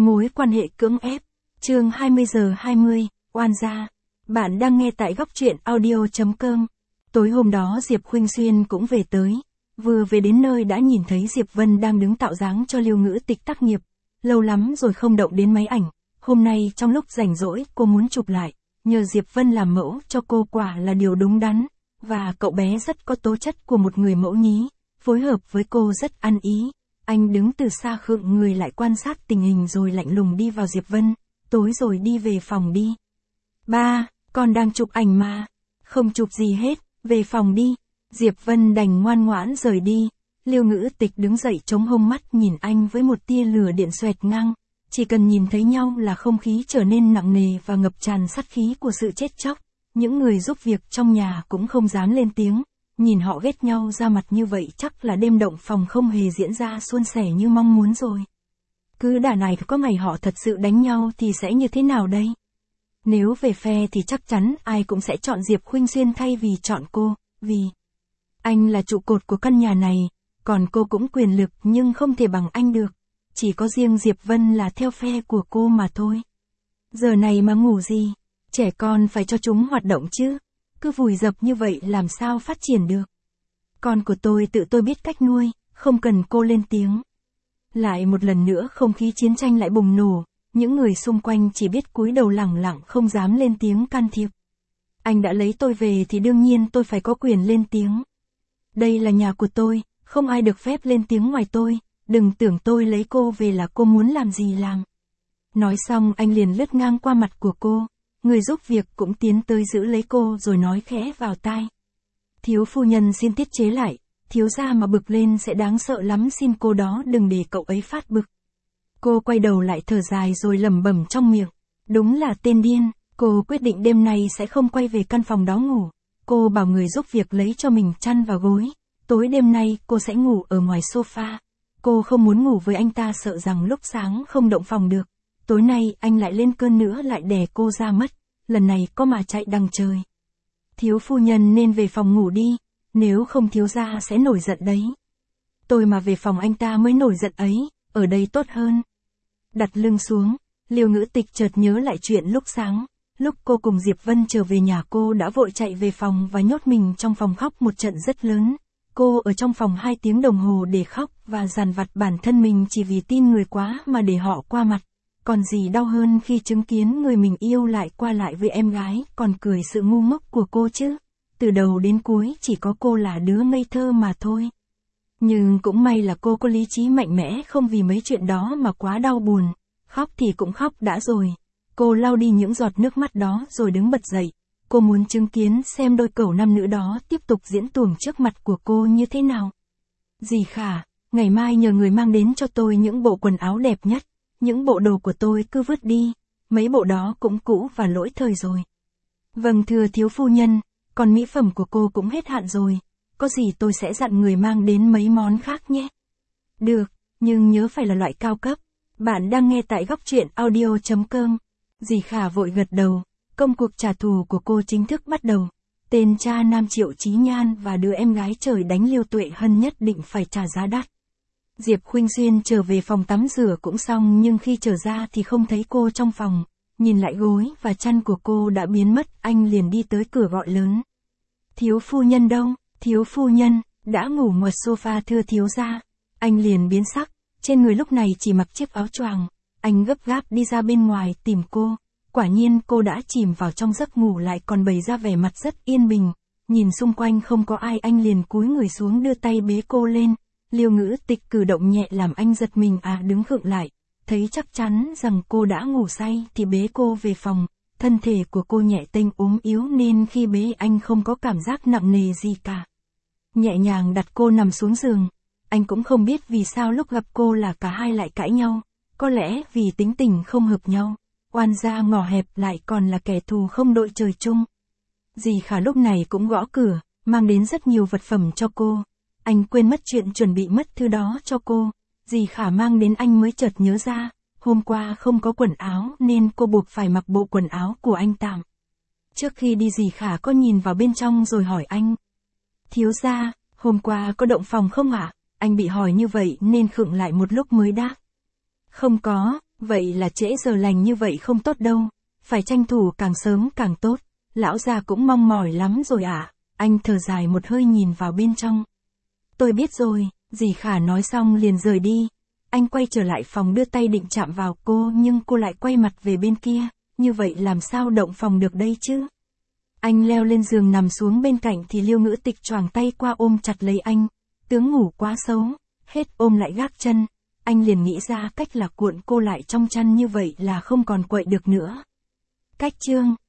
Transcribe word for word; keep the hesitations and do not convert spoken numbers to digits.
Mối quan hệ cưỡng ép. Chương hai mươi giờ hai mươi, oan gia. Bạn đang nghe tại góc truyện audio chấm com. Tối hôm đó Diệp Khuynh Xuyên cũng về tới. Vừa về đến nơi đã nhìn thấy Diệp Vân đang đứng tạo dáng cho Liêu Ngữ Tịch tác nghiệp. Lâu lắm rồi không động đến máy ảnh. Hôm nay trong lúc rảnh rỗi cô muốn chụp lại. Nhờ Diệp Vân làm mẫu cho cô quả là điều đúng đắn. Và cậu bé rất có tố chất của một người mẫu nhí. Phối hợp với cô rất ăn ý. Anh đứng từ xa khựng người lại quan sát tình hình rồi lạnh lùng đi vào Diệp Vân. Tối rồi đi về phòng đi. Ba, con đang chụp ảnh mà. Không chụp gì hết, về phòng đi. Diệp Vân đành ngoan ngoãn rời đi. Liêu Ngữ Tịch đứng dậy chống hông mắt nhìn anh với một tia lửa điện xoẹt ngang. Chỉ cần nhìn thấy nhau là không khí trở nên nặng nề và ngập tràn sát khí của sự chết chóc. Những người giúp việc trong nhà cũng không dám lên tiếng. Nhìn họ ghét nhau ra mặt như vậy chắc là đêm động phòng không hề diễn ra suôn sẻ như mong muốn rồi. Cứ đả này có ngày họ thật sự đánh nhau thì sẽ như thế nào đây? Nếu về phe thì chắc chắn ai cũng sẽ chọn Diệp Khuynh Xuyên thay vì chọn cô, vì anh là trụ cột của căn nhà này, còn cô cũng quyền lực nhưng không thể bằng anh được. Chỉ có riêng Diệp Vân là theo phe của cô mà thôi. Giờ này mà ngủ gì? Trẻ con phải cho chúng hoạt động chứ. Cứ vùi dập như vậy làm sao phát triển được. Con của tôi tự tôi biết cách nuôi, không cần cô lên tiếng. Lại một lần nữa không khí chiến tranh lại bùng nổ, những người xung quanh chỉ biết cúi đầu lẳng lặng không dám lên tiếng can thiệp. Anh đã lấy tôi về thì đương nhiên tôi phải có quyền lên tiếng. Đây là nhà của tôi, không ai được phép lên tiếng ngoài tôi, đừng tưởng tôi lấy cô về là cô muốn làm gì làm. Nói xong anh liền lướt ngang qua mặt của cô. Người giúp việc cũng tiến tới giữ lấy cô rồi nói khẽ vào tai. Thiếu phu nhân xin tiết chế lại, thiếu gia mà bực lên sẽ đáng sợ lắm, xin cô đó đừng để cậu ấy phát bực. Cô quay đầu lại thở dài rồi lẩm bẩm trong miệng. Đúng là tên điên, cô quyết định đêm nay sẽ không quay về căn phòng đó ngủ. Cô bảo người giúp việc lấy cho mình chăn và gối. Tối đêm nay cô sẽ ngủ ở ngoài sofa. Cô không muốn ngủ với anh ta sợ rằng lúc sáng không động phòng được. Tối nay anh lại lên cơn nữa lại đè cô ra mất, lần này có mà chạy đằng trời. Thiếu phu nhân nên về phòng ngủ đi, nếu không thiếu gia sẽ nổi giận đấy. Tôi mà về phòng anh ta mới nổi giận ấy, ở đây tốt hơn. Đặt lưng xuống, Liêu Ngữ Tịch chợt nhớ lại chuyện lúc sáng, lúc cô cùng Diệp Vân trở về nhà cô đã vội chạy về phòng và nhốt mình trong phòng khóc một trận rất lớn. Cô ở trong phòng hai tiếng đồng hồ để khóc và dằn vặt bản thân mình chỉ vì tin người quá mà để họ qua mặt. Còn gì đau hơn khi chứng kiến người mình yêu lại qua lại với em gái, còn cười sự ngu ngốc của cô chứ. Từ đầu đến cuối chỉ có cô là đứa ngây thơ mà thôi. Nhưng cũng may là cô có lý trí mạnh mẽ không vì mấy chuyện đó mà quá đau buồn. Khóc thì cũng khóc đã rồi. Cô lau đi những giọt nước mắt đó rồi đứng bật dậy. Cô muốn chứng kiến xem đôi cẩu nam nữ đó tiếp tục diễn tuồng trước mặt của cô như thế nào. Dì Khả, ngày mai nhờ người mang đến cho tôi những bộ quần áo đẹp nhất. Những bộ đồ của tôi cứ vứt đi, mấy bộ đó cũng cũ và lỗi thời rồi. Vâng thưa thiếu phu nhân, còn mỹ phẩm của cô cũng hết hạn rồi, có gì tôi sẽ dặn người mang đến mấy món khác nhé. Được, nhưng nhớ phải là loại cao cấp. Bạn đang nghe tại góc truyện audio chấm com. Dì Khả vội gật đầu, công cuộc trả thù của cô chính thức bắt đầu. Tên cha nam Triệu Chí Nhan và đứa em gái trời đánh Liêu Tuệ Hân nhất định phải trả giá đắt. Diệp Khuynh Xuyên trở về phòng tắm rửa cũng xong nhưng khi trở ra thì không thấy cô trong phòng. Nhìn lại gối và chăn của cô đã biến mất, anh liền đi tới cửa gọi lớn. Thiếu phu nhân đâu? Thiếu phu nhân, đã ngủ ngoài sofa thưa thiếu gia. Anh liền biến sắc, trên người lúc này chỉ mặc chiếc áo choàng. Anh gấp gáp đi ra bên ngoài tìm cô. Quả nhiên cô đã chìm vào trong giấc ngủ lại còn bày ra vẻ mặt rất yên bình. Nhìn xung quanh không có ai anh liền cúi người xuống đưa tay bế cô lên. Liêu Ngữ Tịch cử động nhẹ làm anh giật mình à đứng khựng lại, thấy chắc chắn rằng cô đã ngủ say thì bế cô về phòng, thân thể của cô nhẹ tênh ốm yếu nên khi bế anh không có cảm giác nặng nề gì cả. Nhẹ nhàng đặt cô nằm xuống giường, anh cũng không biết vì sao lúc gặp cô là cả hai lại cãi nhau, có lẽ vì tính tình không hợp nhau, oan gia ngõ hẹp lại còn là kẻ thù không đội trời chung. Dì Khả lúc này cũng gõ cửa, mang đến rất nhiều vật phẩm cho cô. Anh quên mất chuyện chuẩn bị mất thứ đó cho cô, dì Khả mang đến anh mới chợt nhớ ra, hôm qua không có quần áo nên cô buộc phải mặc bộ quần áo của anh tạm. Trước khi đi dì Khả có nhìn vào bên trong rồi hỏi anh. Thiếu gia, hôm qua có động phòng không ạ? Anh bị hỏi như vậy nên khựng lại một lúc mới đáp. Không có, Vậy là trễ giờ lành như vậy không tốt đâu, phải tranh thủ càng sớm càng tốt, lão già cũng mong mỏi lắm rồi ạ. À. Anh thở dài một hơi nhìn vào bên trong. Tôi biết rồi, dì Khả nói xong liền rời đi. Anh quay trở lại phòng đưa tay định chạm vào cô nhưng cô lại quay mặt về bên kia, như vậy làm sao động phòng được đây chứ? Anh leo lên giường nằm xuống bên cạnh thì Liêu Ngữ Tịch choàng tay qua ôm chặt lấy anh, tướng ngủ quá xấu, hết ôm lại gác chân, anh liền nghĩ ra cách là cuộn cô lại trong chăn như vậy là không còn quậy được nữa. Cách chương